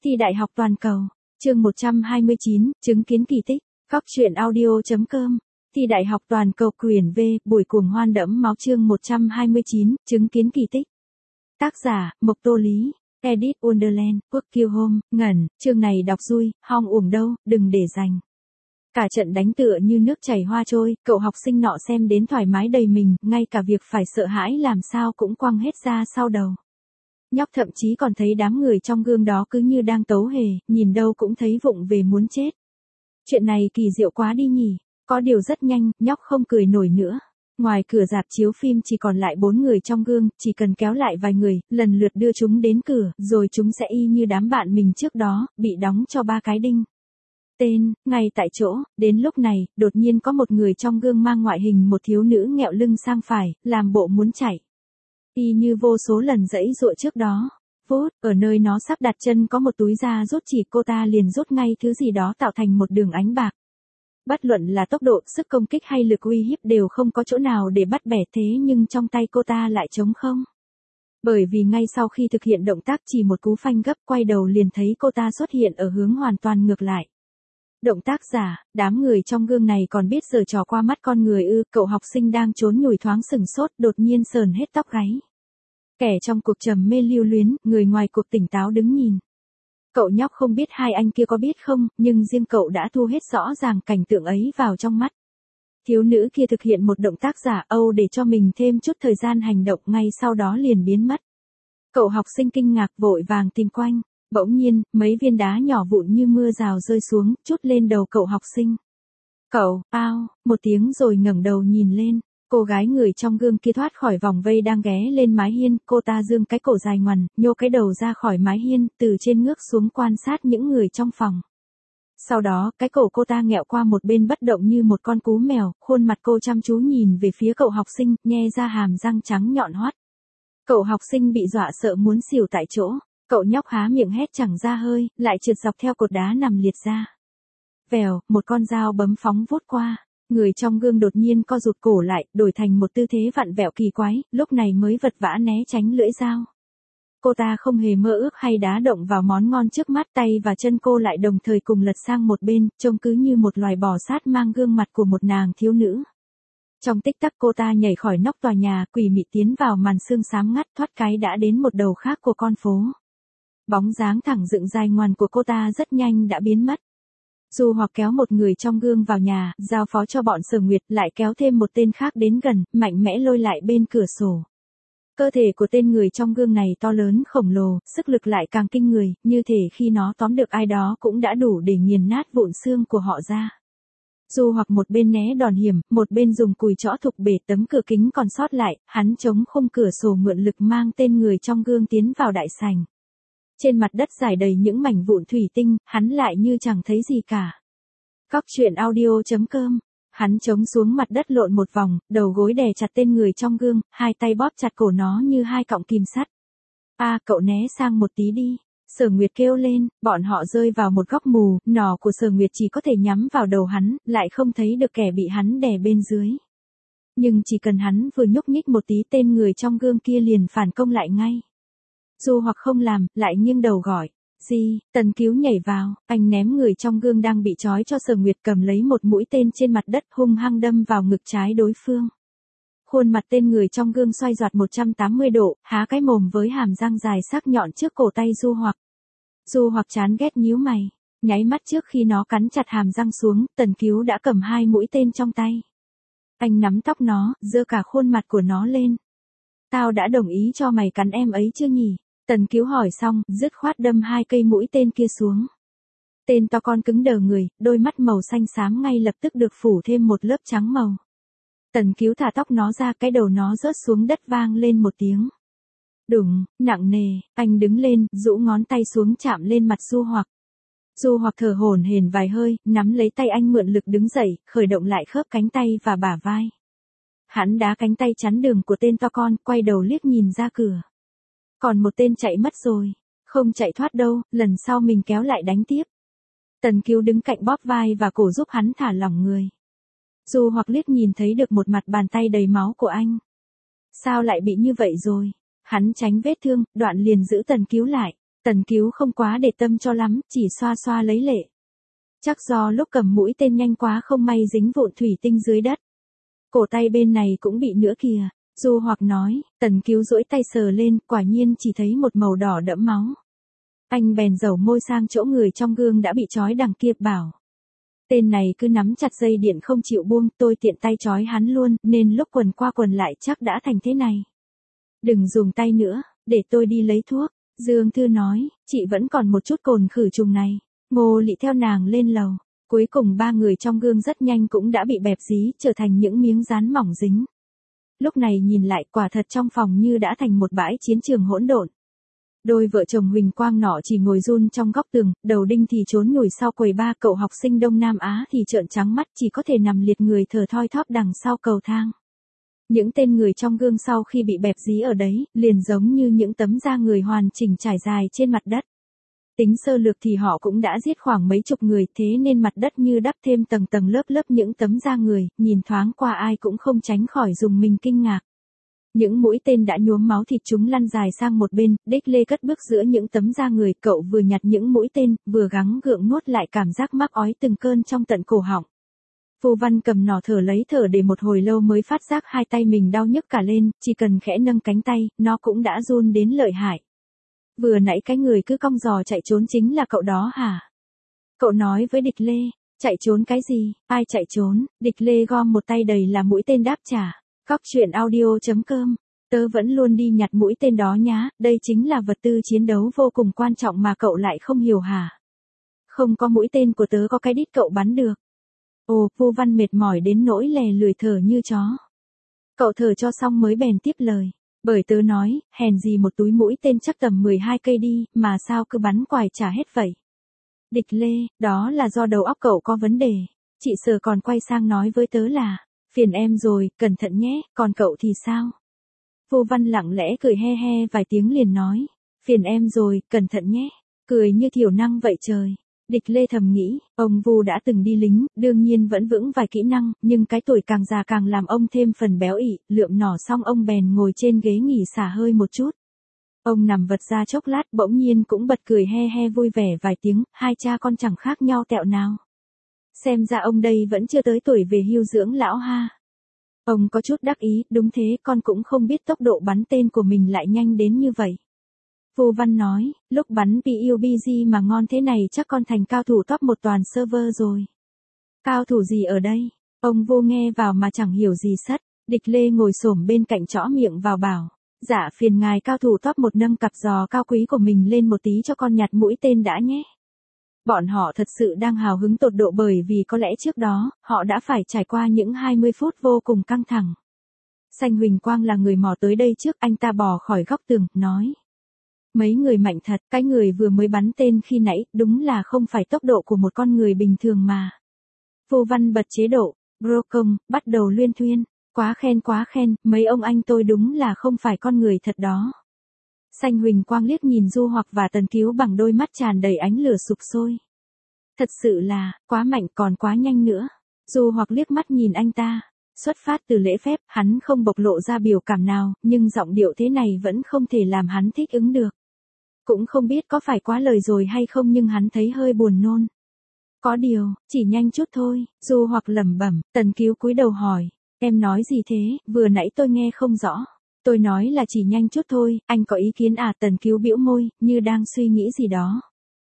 Thi đại học toàn cầu. Chương 129, chứng kiến kỳ tích. Góc truyện audio.com. Thi đại học toàn cầu quyển V, buổi cuồng hoan đẫm máu chương 129, chứng kiến kỳ tích. Tác giả, Mộc Tô Lý. Edit Wonderland, Quốc Kiêu Home, ngẩn, chương này đọc vui, hong uổng đâu, đừng để dành. Cả trận đánh tựa như nước chảy hoa trôi, cậu học sinh nọ xem đến thoải mái đầy mình, ngay cả việc phải sợ hãi làm sao cũng quăng hết ra sau đầu. Nhóc thậm chí còn thấy đám người trong gương đó cứ như đang tấu hề, nhìn đâu cũng thấy vụng về muốn chết. Chuyện này kỳ diệu quá đi nhỉ, có điều rất nhanh, nhóc không cười nổi nữa. Ngoài cửa rạp chiếu phim chỉ còn lại 4 người trong gương, chỉ cần kéo lại vài người, lần lượt đưa chúng đến cửa, rồi chúng sẽ y như đám bạn mình trước đó, bị đóng cho 3 cái đinh. Tên, ngay tại chỗ, đến lúc này, đột nhiên có một người trong gương mang ngoại hình một thiếu nữ nghẹo lưng sang phải, làm bộ muốn chạy. Y như vô số lần giãy giụa trước đó. Phút, ở nơi nó sắp đặt chân có một túi da rút chỉ cô ta liền rút ngay thứ gì đó tạo thành một đường ánh bạc. Bất luận là tốc độ, sức công kích hay lực uy hiếp đều không có chỗ nào để bắt bẻ thế nhưng trong tay cô ta lại trống không. Bởi vì ngay sau khi thực hiện động tác chỉ một cú phanh gấp quay đầu liền thấy cô ta xuất hiện ở hướng hoàn toàn ngược lại. Động tác giả, đám người trong gương này còn biết giở trò qua mắt con người ư, cậu học sinh đang trốn nhủi thoáng sửng sốt đột nhiên sờn hết tóc gáy. Kẻ trong cuộc trầm mê lưu luyến, người ngoài cuộc tỉnh táo đứng nhìn. Cậu nhóc không biết hai anh kia có biết không, nhưng riêng cậu đã thu hết rõ ràng cảnh tượng ấy vào trong mắt. Thiếu nữ kia thực hiện một động tác giả Âu để cho mình thêm chút thời gian hành động ngay sau đó liền biến mất. Cậu học sinh kinh ngạc vội vàng tìm quanh. Bỗng nhiên, mấy viên đá nhỏ vụn như mưa rào rơi xuống, trút lên đầu cậu học sinh. Cậu, ao, một tiếng rồi ngẩng đầu nhìn lên. Cô gái người trong gương kia thoát khỏi vòng vây đang ghé lên mái hiên, cô ta dương cái cổ dài ngoằn, nhô cái đầu ra khỏi mái hiên, từ trên ngước xuống quan sát những người trong phòng. Sau đó, cái cổ cô ta nghẹo qua một bên bất động như một con cú mèo, khuôn mặt cô chăm chú nhìn về phía cậu học sinh, nhe ra hàm răng trắng nhọn hoắt. Cậu học sinh bị dọa sợ muốn xỉu tại chỗ. Cậu nhóc há miệng hét chẳng ra hơi, lại trượt dọc theo cột đá nằm liệt ra. Vèo, một con dao bấm phóng vút qua. Người trong gương đột nhiên co rụt cổ lại, đổi thành một tư thế vặn vẹo kỳ quái, lúc này mới vật vã né tránh lưỡi dao. Cô ta không hề mơ ước hay đá động vào món ngon trước mắt, tay và chân cô lại đồng thời cùng lật sang một bên, trông cứ như một loài bò sát mang gương mặt của một nàng thiếu nữ. Trong tích tắc cô ta nhảy khỏi nóc tòa nhà, quỷ mị tiến vào màn sương xám ngắt, thoát cái đã đến một đầu khác của con phố. Bóng dáng thẳng dựng dài ngoằn của cô ta rất nhanh đã biến mất. Du Hoặc kéo một người trong gương vào nhà, giao phó cho bọn Sở Nguyệt, lại kéo thêm một tên khác đến gần, mạnh mẽ lôi lại bên cửa sổ. Cơ thể của tên người trong gương này to lớn khổng lồ, sức lực lại càng kinh người, như thể khi nó tóm được ai đó cũng đã đủ để nghiền nát vụn xương của họ ra. Du Hoặc một bên né đòn hiểm, một bên dùng cùi chõ thục bể tấm cửa kính còn sót lại, hắn chống khung cửa sổ mượn lực mang tên người trong gương tiến vào đại sảnh. Trên mặt đất rải đầy những mảnh vụn thủy tinh, hắn lại như chẳng thấy gì cả. Góc truyện audio.com. Hắn chống xuống mặt đất lộn một vòng, đầu gối đè chặt tên người trong gương, hai tay bóp chặt cổ nó như hai cọng kìm sắt. Cậu né sang một tí đi. Sở Nguyệt kêu lên, bọn họ rơi vào một góc mù, nỏ của Sở Nguyệt chỉ có thể nhắm vào đầu hắn, lại không thấy được kẻ bị hắn đè bên dưới. Nhưng chỉ cần hắn vừa nhúc nhích một tí tên người trong gương kia liền phản công lại ngay. Du Hoặc không làm, lại nghiêng đầu gọi. Gì, Tần Cứu nhảy vào, anh ném người trong gương đang bị trói cho Sở Nguyệt cầm lấy một mũi tên trên mặt đất hung hăng đâm vào ngực trái đối phương. Khuôn mặt tên người trong gương xoay giọt 180 độ, há cái mồm với hàm răng dài sắc nhọn trước cổ tay Du Hoặc. Du Hoặc chán ghét nhíu mày, nháy mắt trước khi nó cắn chặt hàm răng xuống, Tần Cứu đã cầm 2 mũi tên trong tay. Anh nắm tóc nó, giơ cả khuôn mặt của nó lên. Tao đã đồng ý cho mày cắn em ấy chưa nhỉ? Tần Cứu hỏi xong, dứt khoát đâm 2 cây mũi tên kia xuống. Tên to con cứng đờ người, đôi mắt màu xanh xám ngay lập tức được phủ thêm một lớp trắng màu. Tần Cứu thả tóc nó ra, cái đầu nó rớt xuống đất vang lên một tiếng. Đùng, nặng nề, anh đứng lên, rũ ngón tay xuống chạm lên mặt Du Hoặc. Du Hoặc thở hổn hển vài hơi, nắm lấy tay anh mượn lực đứng dậy, khởi động lại khớp cánh tay và bả vai. Hắn đá cánh tay chắn đường của tên to con, quay đầu liếc nhìn ra cửa. Còn một tên chạy mất rồi. Không chạy thoát đâu, lần sau mình kéo lại đánh tiếp. Tần Cứu đứng cạnh bóp vai và cổ giúp hắn thả lỏng người. Du Hoặc liếc nhìn thấy được một mặt bàn tay đầy máu của anh. Sao lại bị như vậy rồi? Hắn tránh vết thương, đoạn liền giữ Tần Cứu lại. Tần Cứu không quá để tâm cho lắm, chỉ xoa xoa lấy lệ. Chắc do lúc cầm mũi tên nhanh quá không may dính vụn thủy tinh dưới đất. Cổ tay bên này cũng bị nữa kìa, Du Hoặc nói. Tần Cứu duỗi tay sờ lên, quả nhiên chỉ thấy một màu đỏ đẫm máu. Anh bèn dầu môi sang chỗ người trong gương đã bị trói đằng kia, bảo. Tên này cứ nắm chặt dây điện không chịu buông, tôi tiện tay trói hắn luôn, nên lúc quần qua quần lại chắc đã thành thế này. Đừng dùng tay nữa, để tôi đi lấy thuốc. Dương Thư nói, chị vẫn còn một chút cồn khử trùng này. Ngô Lị theo nàng lên lầu. Cuối cùng ba người trong gương rất nhanh cũng đã bị bẹp dí, trở thành những miếng dán mỏng dính. Lúc này nhìn lại, quả thật trong phòng như đã thành một bãi chiến trường hỗn độn. Đôi vợ chồng Huỳnh Quang nọ chỉ ngồi run trong góc tường, Đầu Đinh thì trốn nhủi sau quầy ba, cậu học sinh Đông Nam Á thì trợn trắng mắt, chỉ có thể nằm liệt người thở thoi thóp đằng sau cầu thang. Những tên người trong gương sau khi bị bẹp dí ở đấy, liền giống như những tấm da người hoàn chỉnh trải dài trên mặt đất. Tính sơ lược thì họ cũng đã giết khoảng mấy chục người, thế nên mặt đất như đắp thêm tầng tầng lớp lớp những tấm da người, nhìn thoáng qua ai cũng không tránh khỏi dùng mình kinh ngạc. Những mũi tên đã nhuốm máu thịt chúng lăn dài sang một bên, Đích Lê cất bước giữa những tấm da người, cậu vừa nhặt những mũi tên, vừa gắng gượng nuốt lại cảm giác mắc ói từng cơn trong tận cổ họng. Vô Văn cầm nỏ thở lấy thở để một hồi lâu mới phát giác hai tay mình đau nhức cả lên, chỉ cần khẽ nâng cánh tay, nó cũng đã run đến lợi hại. Vừa nãy cái người cứ cong giò chạy trốn chính là cậu đó hả? Cậu nói với Địch Lê, chạy trốn cái gì, ai chạy trốn? Địch Lê gom một tay đầy là mũi tên đáp trả. Cóc truyện audio.com, tớ vẫn luôn đi nhặt mũi tên đó nhá, đây chính là vật tư chiến đấu vô cùng quan trọng mà cậu lại không hiểu hả? Không có mũi tên của tớ có cái đít cậu bắn được. Ồ, Vô Văn mệt mỏi đến nỗi lè lười thở như chó. Cậu thở cho xong mới bèn tiếp lời. Bởi tớ nói, hèn gì một túi mũi tên chắc tầm 12 cây đi, mà sao cứ bắn quài trả hết vậy? Địch Lê, đó là do đầu óc cậu có vấn đề. Chị Sở còn quay sang nói với tớ là, phiền em rồi, cẩn thận nhé, còn cậu thì sao? Vô Văn lặng lẽ cười he he vài tiếng liền nói, phiền em rồi, cẩn thận nhé, cười như thiểu năng vậy trời. Địch Lê thầm nghĩ, ông Vu đã từng đi lính, đương nhiên vẫn vững vài kỹ năng, nhưng cái tuổi càng già càng làm ông thêm phần béo ị, lượm nỏ xong ông bèn ngồi trên ghế nghỉ xả hơi một chút. Ông nằm vật ra chốc lát bỗng nhiên cũng bật cười he he vui vẻ vài tiếng, hai cha con chẳng khác nhau tẹo nào. Xem ra ông đây vẫn chưa tới tuổi về hưu dưỡng lão ha. Ông có chút đắc ý, đúng thế, con cũng không biết tốc độ bắn tên của mình lại nhanh đến như vậy. Vô Văn nói, lúc bắn PUBG mà ngon thế này chắc con thành cao thủ top một toàn server rồi. Cao thủ gì ở đây? Ông Vô nghe vào mà chẳng hiểu gì sất. Địch Lê ngồi xổm bên cạnh chõ miệng vào bảo, dạ phiền ngài cao thủ top một nâng cặp giò cao quý của mình lên một tí cho con nhặt mũi tên đã nhé. Bọn họ thật sự đang hào hứng tột độ bởi vì có lẽ trước đó, họ đã phải trải qua những 20 phút vô cùng căng thẳng. Sanh Huỳnh Quang là người mò tới đây trước, anh ta bò khỏi góc tường, nói. Mấy người mạnh thật, cái người vừa mới bắn tên khi nãy, đúng là không phải tốc độ của một con người bình thường mà. Vô Văn bật chế độ, bro công, bắt đầu luyên thuyên, quá khen, mấy ông anh tôi đúng là không phải con người thật đó. Sanh Huỳnh Quang liếc nhìn Du Hoặc và Tần Cứu bằng đôi mắt tràn đầy ánh lửa sục sôi. Thật sự là, quá mạnh còn quá nhanh nữa. Du Hoặc liếc mắt nhìn anh ta. Xuất phát từ lễ phép, hắn không bộc lộ ra biểu cảm nào, nhưng giọng điệu thế này vẫn không thể làm hắn thích ứng được. Cũng không biết có phải quá lời rồi hay không nhưng hắn thấy hơi buồn nôn. Có điều, chỉ nhanh chút thôi, Du Hoặc lẩm bẩm. Tần Cứu cúi đầu hỏi, em nói gì thế, vừa nãy tôi nghe không rõ. Tôi nói là chỉ nhanh chút thôi, anh có ý kiến à? Tần Cứu bĩu môi, như đang suy nghĩ gì đó.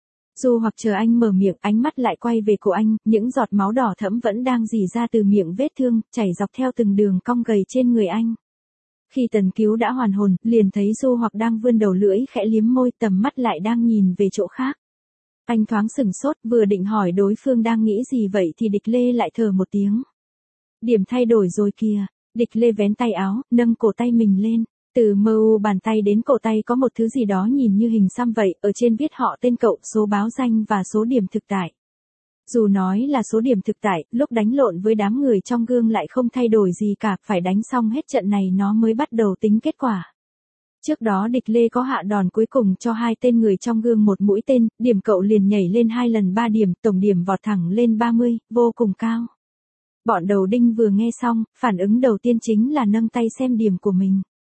Du Hoặc chờ anh mở miệng, ánh mắt lại quay về cổ anh, những giọt máu đỏ thẫm vẫn đang rỉ ra từ miệng vết thương, chảy dọc theo từng đường cong gầy trên người anh. Khi Tần Cứu đã hoàn hồn, liền thấy Du Hoặc đang vươn đầu lưỡi khẽ liếm môi, tầm mắt lại đang nhìn về chỗ khác. Anh thoáng sửng sốt, vừa định hỏi đối phương đang nghĩ gì vậy thì Địch Lê lại thở một tiếng. Điểm thay đổi rồi kìa. Địch Lê vén tay áo, nâng cổ tay mình lên. Từ mu bàn tay đến cổ tay có một thứ gì đó nhìn như hình xăm vậy, ở trên viết họ tên cậu, số báo danh và số điểm thực tại. Dù nói là số điểm thực tại, lúc đánh lộn với đám người trong gương lại không thay đổi gì cả, phải đánh xong hết trận này nó mới bắt đầu tính kết quả. Trước đó Địch Lê có hạ đòn cuối cùng cho hai tên người trong gương một mũi tên, điểm cậu liền nhảy lên 2 lần 3 điểm, tổng điểm vọt thẳng lên 30, vô cùng cao. Bọn Đầu Đinh vừa nghe xong, phản ứng đầu tiên chính là nâng tay xem điểm của mình.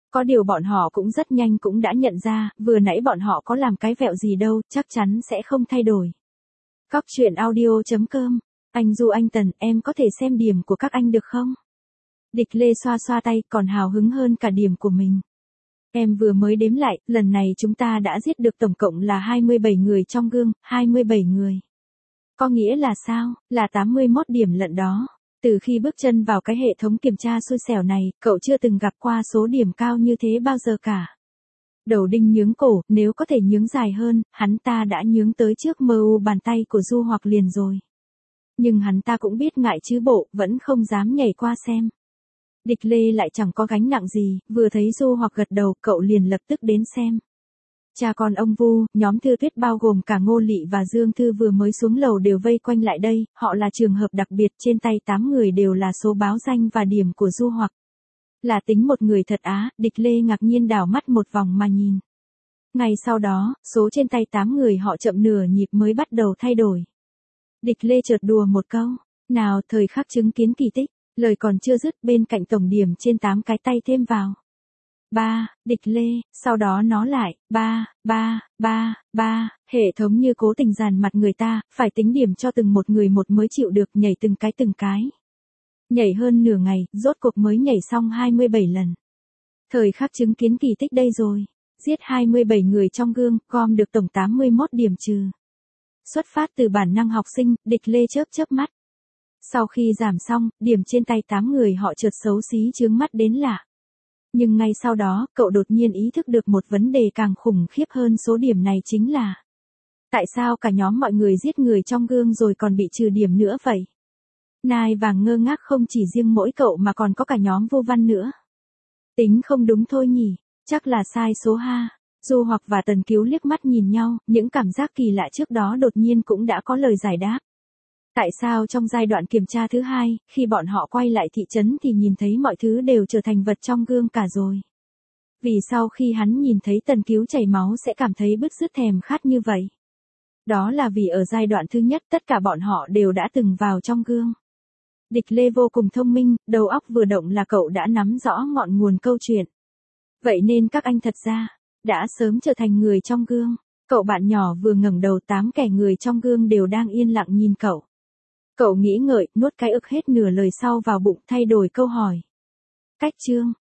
Có điều bọn họ cũng rất nhanh cũng đã nhận ra, vừa nãy bọn họ có làm cái vẹo gì đâu, chắc chắn sẽ không thay đổi. Cóc truyện audio.com. Anh Du anh Tần, em có thể xem điểm của các anh được không? Địch Lê xoa xoa tay, còn hào hứng hơn cả điểm của mình. Em vừa mới đếm lại, lần này chúng ta đã giết được tổng cộng là 27 người trong gương, 27 người. Có nghĩa là sao? Là 81 điểm lận đó. Từ khi bước chân vào cái hệ thống kiểm tra xui xẻo này, cậu chưa từng gặp qua số điểm cao như thế bao giờ cả. Đầu đinh nhướng cổ, nếu có thể nhướng dài hơn, hắn ta đã nhướng tới trước mu bàn tay của Du Hoặc liền rồi. Nhưng hắn ta cũng biết ngại chứ bộ, vẫn không dám nhảy qua xem. Địch Lê lại chẳng có gánh nặng gì, vừa thấy Du Hoặc gật đầu, cậu liền lập tức đến xem. Cha con ông Vu, nhóm Thư Tuyết bao gồm cả Ngô Lị và Dương Thư vừa mới xuống lầu đều vây quanh lại đây, họ là trường hợp đặc biệt, trên tay 8 người đều là số báo danh và điểm của Du Hoặc. Là tính một người thật á, Địch Lê ngạc nhiên đảo mắt một vòng mà nhìn. Ngay sau đó, số trên tay 8 người họ chậm nửa nhịp mới bắt đầu thay đổi. Địch Lê chợt đùa một câu, nào thời khắc chứng kiến kỳ tích, lời còn chưa dứt bên cạnh tổng điểm trên 8 cái tay thêm vào. 3, Địch Lê, sau đó nó lại, 3, 3, 3, 3, hệ thống như cố tình dàn mặt người ta, phải tính điểm cho từng một người một mới chịu được nhảy từng cái. Nhảy hơn nửa ngày, rốt cuộc mới nhảy xong 27 lần. Thời khắc chứng kiến kỳ tích đây rồi, giết 27 người trong gương, gom được tổng 81 điểm trừ. Xuất phát từ bản năng học sinh, Địch Lê chớp mắt. Sau khi giảm xong, điểm trên tay 8 người họ chợt xấu xí chướng mắt đến lạ. Nhưng ngay sau đó, cậu đột nhiên ý thức được một vấn đề càng khủng khiếp hơn số điểm này chính là tại sao cả nhóm mọi người giết người trong gương rồi còn bị trừ điểm nữa vậy? Nai vàng ngơ ngác không chỉ riêng mỗi cậu mà còn có cả nhóm Vô Văn nữa. Tính không đúng thôi nhỉ, chắc là sai số ha. Du Hoặc và Tần Cứu liếc mắt nhìn nhau, những cảm giác kỳ lạ trước đó đột nhiên cũng đã có lời giải đáp. Tại sao trong giai đoạn kiểm tra thứ hai, khi bọn họ quay lại thị trấn thì nhìn thấy mọi thứ đều trở thành vật trong gương cả rồi? Vì sau khi hắn nhìn thấy Tần Cứu chảy máu sẽ cảm thấy bứt rứt thèm khát như vậy? Đó là vì ở giai đoạn thứ nhất tất cả bọn họ đều đã từng vào trong gương. Địch Lê vô cùng thông minh, đầu óc vừa động là cậu đã nắm rõ ngọn nguồn câu chuyện. Vậy nên các anh thật ra đã sớm trở thành người trong gương. Cậu bạn nhỏ vừa ngẩng đầu, 8 kẻ người trong gương đều đang yên lặng nhìn cậu. Cậu nghĩ ngợi, nuốt cái ực hết nửa lời sau vào bụng, thay đổi câu hỏi. Cách chương